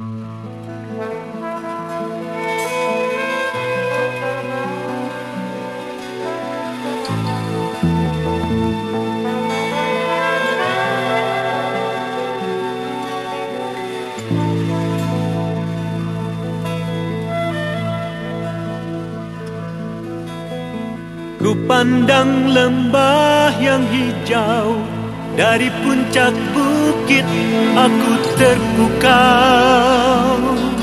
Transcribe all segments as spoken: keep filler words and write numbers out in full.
Ku pandang lembah yang hijau, dari puncak bukit aku terpukau.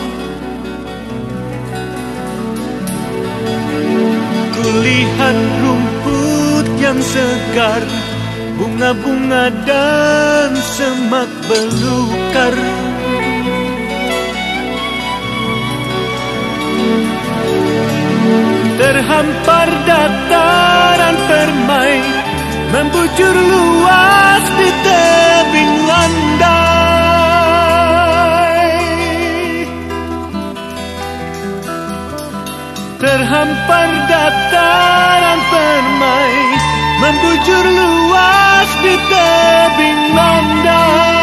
Kulihat rumput yang segar, bunga-bunga dan semak belukar. Terhampar dataran permai, membujur luas di tebing landai. Terhampar dataran permai, membujur luas di tebing landai.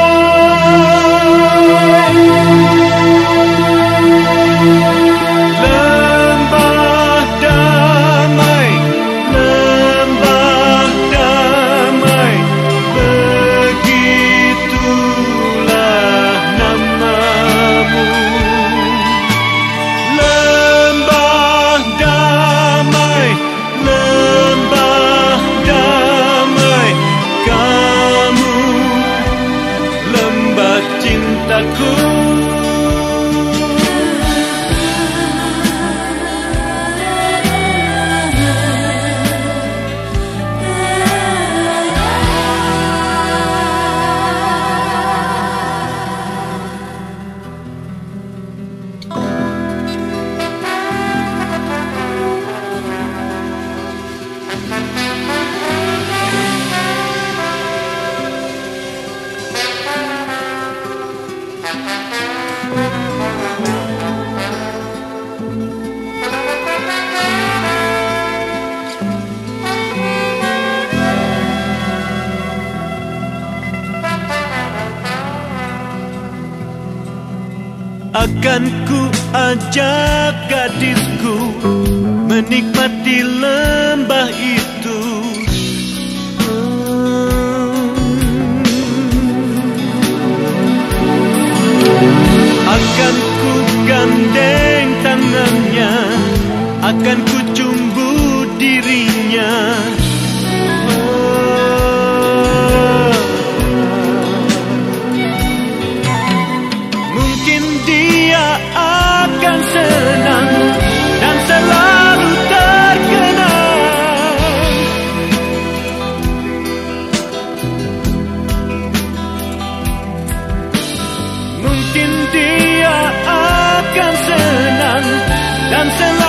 Akan ku ajak gadisku menikmati lembah itu. Akan ku gandeng tangannya, akan ku cumbu dirinya. Mungkin dia akan senang dan selalu terkenang. Mungkin dia akan senang dan selalu